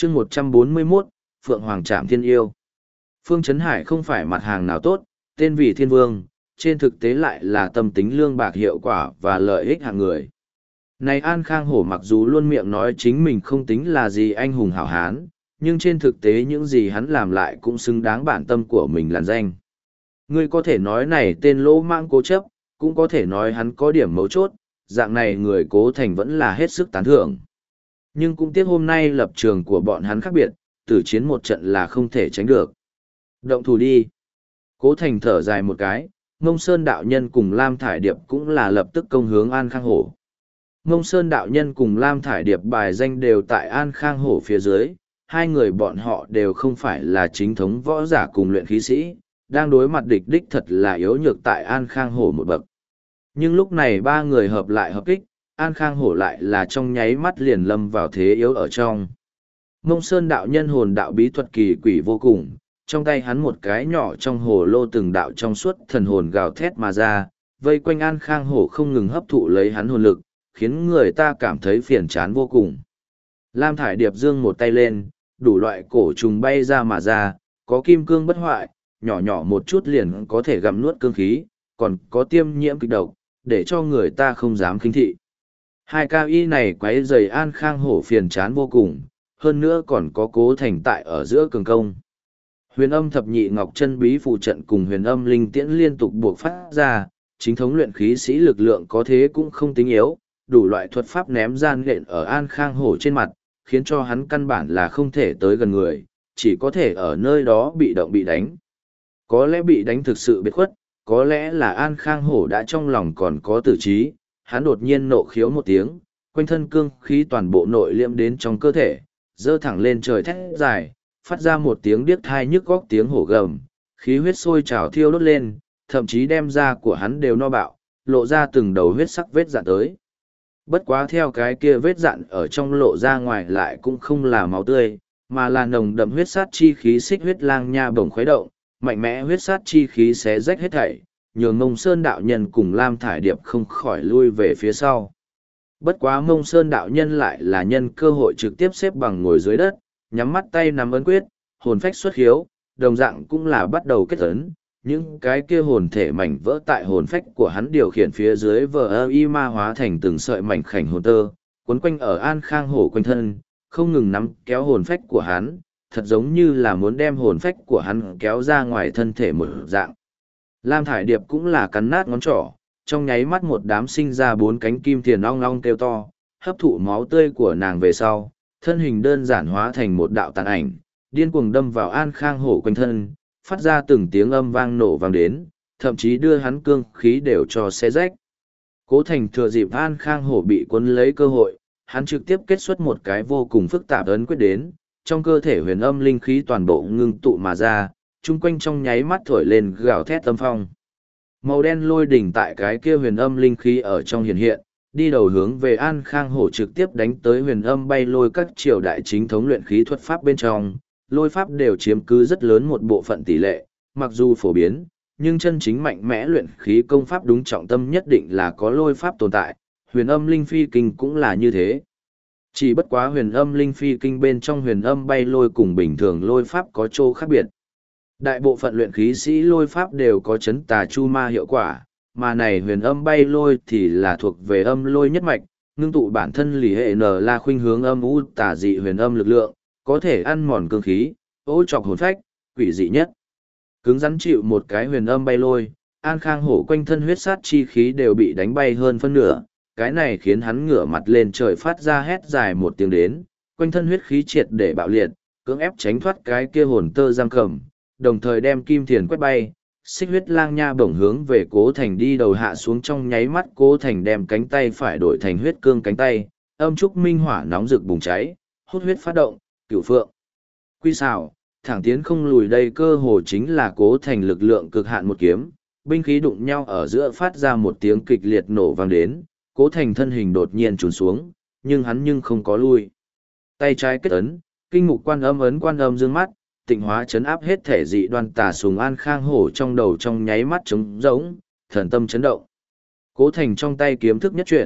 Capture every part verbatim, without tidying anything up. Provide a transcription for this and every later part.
chương một trăm bốn mươi mốt, Phượng Hoàng Trạm Thiên Yêu. Phương Chấn Hải không phải mặt hàng nào tốt, tên vì Thiên Vương, trên thực tế lại là tâm tính lương bạc hiệu quả và lợi ích hạng người. Này An Khang Hổ mặc dù luôn miệng nói chính mình không tính là gì anh hùng hảo hán, nhưng trên thực tế những gì hắn làm lại cũng xứng đáng bản tâm của mình làn danh. Ngươi có thể nói này tên lỗ mãng cố chấp, cũng có thể nói hắn có điểm mấu chốt, dạng này người Cố Thành vẫn là hết sức tán thưởng. Nhưng cũng tiếc hôm nay lập trường của bọn hắn khác biệt, tử chiến một trận là không thể tránh được. Động thủ đi. Cố Thành thở dài một cái, Mông Sơn đạo nhân cùng Lam Thải Điệp cũng là lập tức công hướng An Khang Hổ. Mông Sơn đạo nhân cùng Lam Thải Điệp bài danh đều tại An Khang Hổ phía dưới, hai người bọn họ đều không phải là chính thống võ giả cùng luyện khí sĩ, đang đối mặt địch đích thật là yếu nhược tại An Khang Hổ một bậc. Nhưng lúc này ba người hợp lại hợp kích, An Khang Hổ lại là trong nháy mắt liền lâm vào thế yếu ở trong. Mông Sơn đạo nhân hồn đạo bí thuật kỳ quỷ vô cùng, trong tay hắn một cái nhỏ trong hồ lô từng đạo trong suốt thần hồn gào thét mà ra, vây quanh An Khang Hổ không ngừng hấp thụ lấy hắn hồn lực, khiến người ta cảm thấy phiền chán vô cùng. Lam Thải Điệp giương một tay lên, đủ loại cổ trùng bay ra mà ra, có kim cương bất hoại, nhỏ nhỏ một chút liền có thể gặm nuốt cương khí, còn có tiêm nhiễm kịch độc, để cho người ta không dám khinh thị. Hai cao y này quấy rầy An Khang Hổ phiền chán vô cùng, hơn nữa còn có Cố Thành tại ở giữa cường công. Huyền âm thập nhị ngọc chân bí phù trận cùng huyền âm linh tiễn liên tục buộc phát ra, chính thống luyện khí sĩ lực lượng có thế cũng không tính yếu, đủ loại thuật pháp ném gian lện ở An Khang Hổ trên mặt, khiến cho hắn căn bản là không thể tới gần người, chỉ có thể ở nơi đó bị động bị đánh. Có lẽ bị đánh thực sự biệt khuất, có lẽ là An Khang Hổ đã trong lòng còn có tử trí, hắn đột nhiên nộ khiếu một tiếng, quanh thân cương khí toàn bộ nội liễm đến trong cơ thể, dơ thẳng lên trời thét dài, phát ra một tiếng điếc thai nhức góc tiếng hổ gầm, khí huyết sôi trào thiêu đốt lên, thậm chí đem da của hắn đều no bạo, lộ ra từng đầu huyết sắc vết dạn tới. Bất quá theo cái kia vết dạn ở trong lộ ra ngoài lại cũng không là máu tươi, mà là nồng đậm huyết sát chi khí xích huyết lang nha bổng khuấy động, mạnh mẽ huyết sát chi khí xé rách hết thảy, nhường Mông Sơn đạo nhân cùng Lam Thải Điệp không khỏi lui về phía sau. Bất quá Mông Sơn đạo nhân lại là nhân cơ hội trực tiếp xếp bằng ngồi dưới đất, nhắm mắt tay nắm ấn quyết, hồn phách xuất hiếu, đồng dạng cũng là bắt đầu kết ấn, những cái kia hồn thể mảnh vỡ tại hồn phách của hắn điều khiển phía dưới vờ y ma hóa thành từng sợi mảnh khảnh hồn tơ, quấn quanh ở An Khang Hổ quanh thân, không ngừng nắm kéo hồn phách của hắn, thật giống như là muốn đem hồn phách của hắn kéo ra ngoài thân thể một dạng. Lam Thải Điệp cũng là cắn nát ngón trỏ, trong nháy mắt một đám sinh ra bốn cánh kim thiền ong ong kêu to, hấp thụ máu tươi của nàng về sau, thân hình đơn giản hóa thành một đạo tàn ảnh, điên cuồng đâm vào An Khang Hổ quanh thân, phát ra từng tiếng âm vang nổ vang đến, thậm chí đưa hắn cương khí đều cho xé rách. Cố Thành thừa dịp An Khang Hổ bị cuốn lấy cơ hội, hắn trực tiếp kết xuất một cái vô cùng phức tạp ấn quyết đến, trong cơ thể huyền âm linh khí toàn bộ ngưng tụ mà ra, chung quanh trong nháy mắt thổi lên gào thét âm phong. Màu đen lôi đỉnh tại cái kia huyền âm linh khí ở trong hiện hiện, đi đầu hướng về An Khang Hổ trực tiếp đánh tới huyền âm bay lôi các triều đại chính thống luyện khí thuật pháp bên trong, lôi pháp đều chiếm cứ rất lớn một bộ phận tỷ lệ, mặc dù phổ biến, nhưng chân chính mạnh mẽ luyện khí công pháp đúng trọng tâm nhất định là có lôi pháp tồn tại, huyền âm linh phi kinh cũng là như thế. Chỉ bất quá huyền âm linh phi kinh bên trong huyền âm bay lôi cùng bình thường lôi pháp có chỗ khác biệt. Đại bộ phận luyện khí sĩ lôi pháp đều có chấn tà chu ma hiệu quả, mà này huyền âm bay lôi thì là thuộc về âm lôi nhất mạch, ngưng tụ bản thân lì hệ n là khuynh hướng âm u tà dị huyền âm lực lượng, có thể ăn mòn cương khí, ô trọc hồn phách, quỷ dị nhất. Cứng rắn chịu một cái huyền âm bay lôi, An Khang Hổ quanh thân huyết sát chi khí đều bị đánh bay hơn phân nửa, cái này khiến hắn ngửa mặt lên trời phát ra hét dài một tiếng đến, quanh thân huyết khí triệt để bạo liệt, cưỡng ép tránh thoát cái kia hồn tơ giam cầm, đồng thời đem kim thiền quét bay, xích huyết lang nha bổng hướng về Cố Thành đi đầu hạ xuống trong nháy mắt. Cố Thành đem cánh tay phải đổi thành huyết cương cánh tay, âm trúc minh hỏa nóng rực bùng cháy, hút huyết phát động, cửu phượng quy xảo, thẳng tiến không lùi. Đây cơ hồ chính là Cố Thành lực lượng cực hạn một kiếm, binh khí đụng nhau ở giữa phát ra một tiếng kịch liệt nổ vang đến, Cố Thành thân hình đột nhiên trùn xuống, nhưng hắn nhưng không có lui. Tay trái kết ấn, kinh mục quan âm ấn quan âm dương mắt, tịnh hóa chấn áp hết thể dị đoan tà sùng An Khang Hổ trong đầu trong nháy mắt trống rỗng, thần tâm chấn động. Cố Thành trong tay kiếm thức nhất chuyển,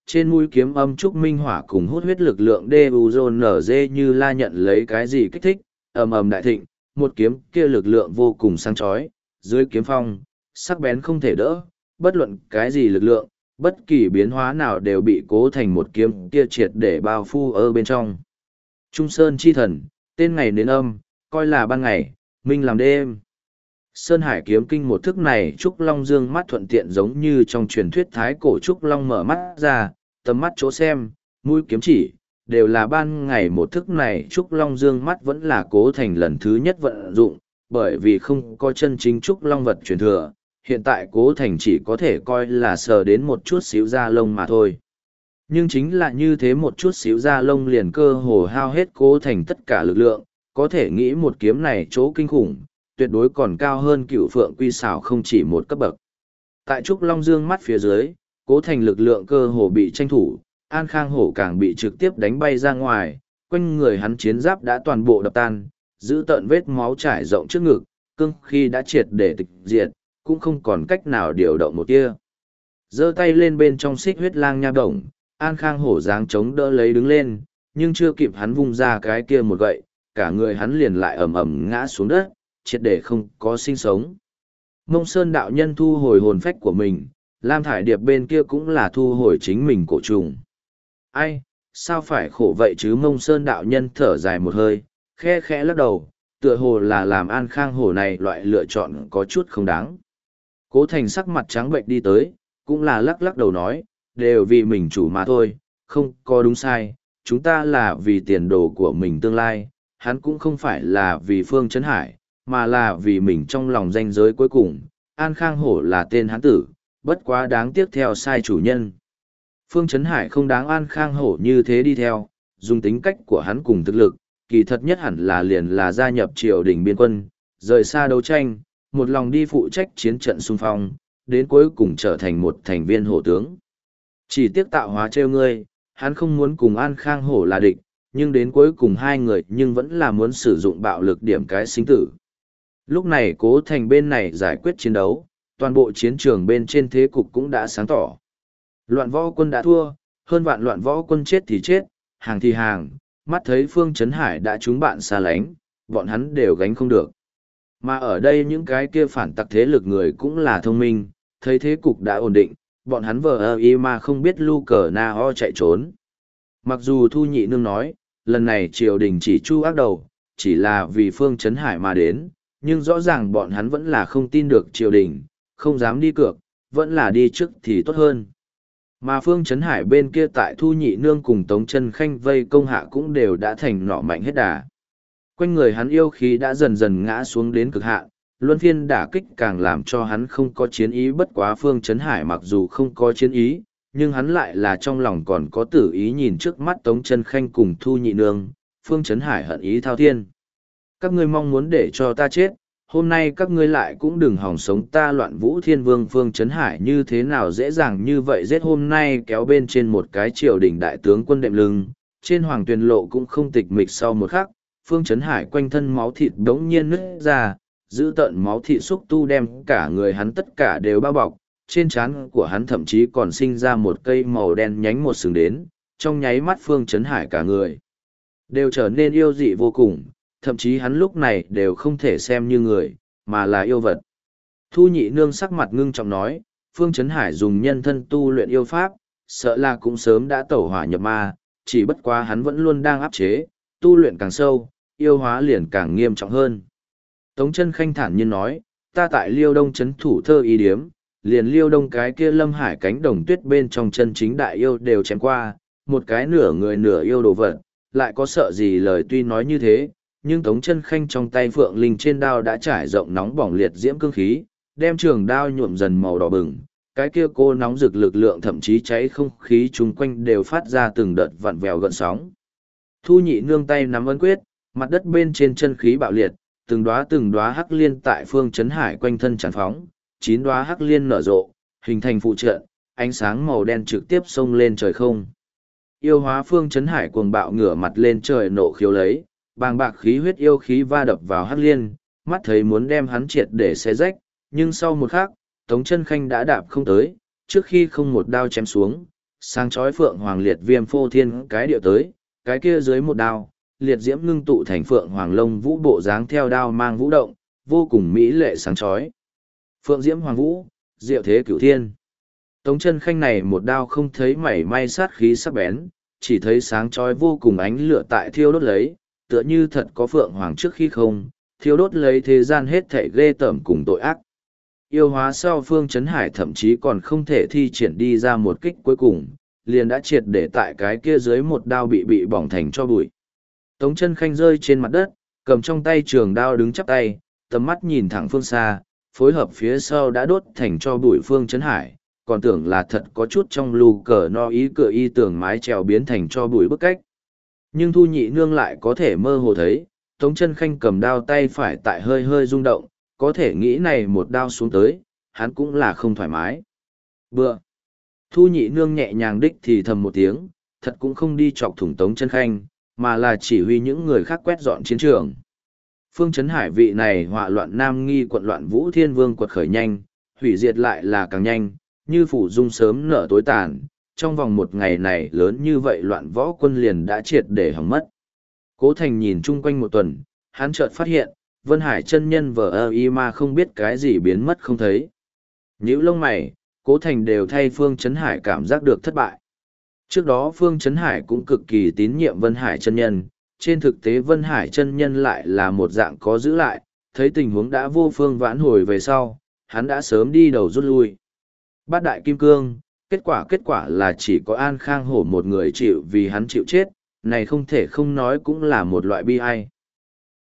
trên mũi kiếm âm trúc minh hỏa cùng hút huyết lực lượng đê u dôn nở dê như la nhận lấy cái gì kích thích, ầm ầm đại thịnh, một kiếm kia lực lượng vô cùng sáng chói, dưới kiếm phong, sắc bén không thể đỡ, bất luận cái gì lực lượng, bất kỳ biến hóa nào đều bị cố thành một kiếm kia triệt để bao phủ ở bên trong. Trung Sơn chi thần, tên ngày nến âm, coi là ban ngày, minh làm đêm. Sơn Hải kiếm kinh một thức này Trúc Long dương mắt thuận tiện giống như trong truyền thuyết thái cổ Trúc Long mở mắt ra, tầm mắt chỗ xem, mũi kiếm chỉ, đều là ban ngày một thức này Trúc Long dương mắt vẫn là cố thành lần thứ nhất vận dụng, bởi vì không có chân chính Trúc Long vật truyền thừa, hiện tại cố thành chỉ có thể coi là sờ đến một chút xíu da lông mà thôi. Nhưng chính là như thế một chút xíu da lông liền cơ hồ hao hết cố thành tất cả lực lượng, có thể nghĩ một kiếm này chỗ kinh khủng, tuyệt đối còn cao hơn cựu phượng quy xảo không chỉ một cấp bậc. Tại Trúc Long dương mắt phía dưới, cố thành lực lượng cơ hồ bị tranh thủ, An Khang Hổ càng bị trực tiếp đánh bay ra ngoài, quanh người hắn chiến giáp đã toàn bộ đập tan, giữ tợn vết máu trải rộng trước ngực, cương khi đã triệt để tịch diệt, cũng không còn cách nào điều động một tia. Giơ tay lên bên trong xích huyết lang nha đồng, An Khang Hổ dáng chống đỡ lấy đứng lên, nhưng chưa kịp hắn vung ra cái kia một gậy, cả người hắn liền lại ầm ầm ngã xuống đất, triệt để không có sinh sống. Mông Sơn đạo nhân thu hồi hồn phách của mình, Lam Thải Điệp bên kia cũng là thu hồi chính mình cổ trùng. Ai, sao phải khổ vậy chứ? Mông Sơn đạo nhân thở dài một hơi, khe khẽ lắc đầu, tựa hồ là làm An Khang Hổ này loại lựa chọn có chút không đáng. Cố Thành sắc mặt trắng bệnh đi tới, cũng là lắc lắc đầu nói, đều vì mình chủ mà thôi, không có đúng sai, chúng ta là vì tiền đồ của mình tương lai, hắn cũng không phải là vì Phương Trấn Hải, mà là vì mình trong lòng danh giới cuối cùng. An Khang Hổ là tên hắn tử, bất quá đáng tiếc theo sai chủ nhân. Phương Trấn Hải không đáng An Khang Hổ như thế đi theo, dùng tính cách của hắn cùng thực lực, kỳ thật nhất hẳn là liền là gia nhập triều đình biên quân, rời xa đấu tranh, một lòng đi phụ trách chiến trận xung phong, đến cuối cùng trở thành một thành viên hổ tướng. Chỉ tiếc tạo hóa trêu ngươi, hắn không muốn cùng An Khang Hổ là địch, nhưng đến cuối cùng hai người nhưng vẫn là muốn sử dụng bạo lực điểm cái sinh tử. Lúc này Cố Thành bên này giải quyết chiến đấu, toàn bộ chiến trường bên trên thế cục cũng đã sáng tỏ. Loạn võ quân đã thua, hơn vạn loạn võ quân chết thì chết, hàng thì hàng, mắt thấy Phương Trấn Hải đã trúng bạn xa lánh, bọn hắn đều gánh không được. Mà ở đây những cái kia phản tặc thế lực người cũng là thông minh, thấy thế cục đã ổn định, bọn hắn vờ ơ y mà không biết lu cờ na ho chạy trốn. Mặc dù Thu Nhị Nương nói, lần này triều đình chỉ chu ác đầu, chỉ là vì Phương Trấn Hải mà đến, nhưng rõ ràng bọn hắn vẫn là không tin được triều đình, không dám đi cược, vẫn là đi trước thì tốt hơn. Mà Phương Trấn Hải bên kia tại Thu Nhị Nương cùng Tống Chân Khanh vây công hạ cũng đều đã thành nọ mạnh hết đà. Quanh người hắn yêu khí đã dần dần ngã xuống đến cực hạn, luân phiên đả kích càng làm cho hắn không có chiến ý. Bất quá Phương Trấn Hải mặc dù không có chiến ý, nhưng hắn lại là trong lòng còn có tử ý. Nhìn trước mắt Tống Chân Khanh cùng Thu Nhị Nương, Phương Trấn Hải hận ý thao thiên. Các ngươi mong muốn để cho ta chết, hôm nay các ngươi lại cũng đừng hòng sống. Ta Loạn Vũ Thiên Vương Phương Trấn Hải như thế nào dễ dàng như vậy giết, hôm nay kéo bên trên một cái triều đình đại tướng quân đệm lưng, trên hoàng tuyền lộ cũng không tịch mịch. Sau một khắc, Phương Trấn Hải quanh thân máu thịt đống nhiên nứt ra, giữ tợn máu thịt xúc tu đem cả người hắn tất cả đều bao bọc, trên trán của hắn thậm chí còn sinh ra một cây màu đen nhánh một sừng đến, trong nháy mắt Phương Trấn Hải cả người đều trở nên yêu dị vô cùng, thậm chí hắn lúc này đều không thể xem như người, mà là yêu vật. Thu Nhị Nương sắc mặt ngưng trọng nói, Phương Trấn Hải dùng nhân thân tu luyện yêu pháp, sợ là cũng sớm đã tẩu hỏa nhập ma, chỉ bất quá hắn vẫn luôn đang áp chế, tu luyện càng sâu, yêu hóa liền càng nghiêm trọng hơn. Tống Chân Khanh thản nhiên nói, ta tại Liêu Đông trấn thủ thơ y điếm, liền Liêu Đông cái kia Lâm Hải cánh đồng tuyết bên trong chân chính đại yêu đều chém qua, một cái nửa người nửa yêu đồ vật, lại có sợ gì. Lời tuy nói như thế, nhưng Tống Chân Khanh trong tay Phượng Linh trên đao đã trải rộng nóng bỏng liệt diễm cương khí, đem trường đao nhuộm dần màu đỏ bừng, cái kia cô nóng rực lực lượng thậm chí cháy không khí chung quanh đều phát ra từng đợt vặn vẹo gợn sóng. Thu Nhị Nương tay nắm ấn quyết, mặt đất bên trên chân khí bạo liệt, từng đóa từng đóa hắc liên tại Phương Trấn Hải quanh thân tràn phóng, chín đóa hắc liên nở rộ, hình thành phụ trận, ánh sáng màu đen trực tiếp xông lên trời không. Yêu hóa Phương Trấn Hải cuồng bạo ngửa mặt lên trời nộ khiếu lấy, bàng bạc khí huyết yêu khí va đập vào hắc liên, mắt thấy muốn đem hắn triệt để xé rách, nhưng sau một khắc, Tống Chân Khanh đã đạp không tới, trước khi không một đao chém xuống, Sáng chói phượng hoàng liệt viêm phô thiên cái điệu tới, cái kia dưới một đao, liệt diễm ngưng tụ thành phượng hoàng lông vũ bộ dáng theo đao mang vũ động, vô cùng mỹ lệ sáng chói. Phượng diễm hoàng vũ, diệu thế cửu thiên. Tống Chân Khanh này một đao không thấy mảy may sát khí sắc bén, chỉ thấy sáng chói vô cùng ánh lửa tại thiêu đốt lấy, tựa như thật có phượng hoàng trước khi không, thiêu đốt lấy thế gian hết thảy ghê tởm cùng tội ác. Yêu hóa sau Phương Chấn Hải thậm chí còn không thể thi triển đi ra một kích cuối cùng, liền đã triệt để tại cái kia dưới một đao bị bị bỏng thành cho bụi. Tống Chân Khanh rơi trên mặt đất, cầm trong tay trường đao đứng chắp tay, tầm mắt nhìn thẳng phương xa, phối hợp phía sau đã đốt thành cho bụi Phương Chấn Hải, còn tưởng là thật có chút trong lù cờ no ý cửa y tưởng mái trèo biến thành cho bụi bức cách. Nhưng Thu Nhị Nương lại có thể mơ hồ thấy, Tống Chân Khanh cầm đao tay phải tại hơi hơi rung động, có thể nghĩ này một đao xuống tới, hắn cũng là không thoải mái. Bựa. Thu Nhị Nương nhẹ nhàng đích thì thầm một tiếng, thật cũng không đi chọc thủng Tống Chân Khanh, mà là chỉ huy những người khác quét dọn chiến trường. Phương Chấn Hải vị này họa loạn nam nghi quận loạn Vũ Thiên Vương quật khởi nhanh, hủy diệt lại là càng nhanh, như phủ dung sớm nở tối tàn, trong vòng một ngày này lớn như vậy loạn võ quân liền đã triệt để hỏng mất. Cố Thành nhìn chung quanh một tuần, hắn chợt phát hiện, Vân Hải chân nhân vờ ơ y mà không biết cái gì biến mất không thấy. Nhíu lông mày, Cố Thành đều thay Phương Chấn Hải cảm giác được thất bại. Trước đó Phương Chấn Hải cũng cực kỳ tín nhiệm Vân Hải chân nhân, trên thực tế Vân Hải chân nhân lại là một dạng có giữ lại, thấy tình huống đã vô phương vãn hồi về sau, hắn đã sớm đi đầu rút lui. Bát đại kim cương, kết quả kết quả là chỉ có An Khang Hổ một người chịu vì hắn chịu chết, này không thể không nói cũng là một loại bi ai.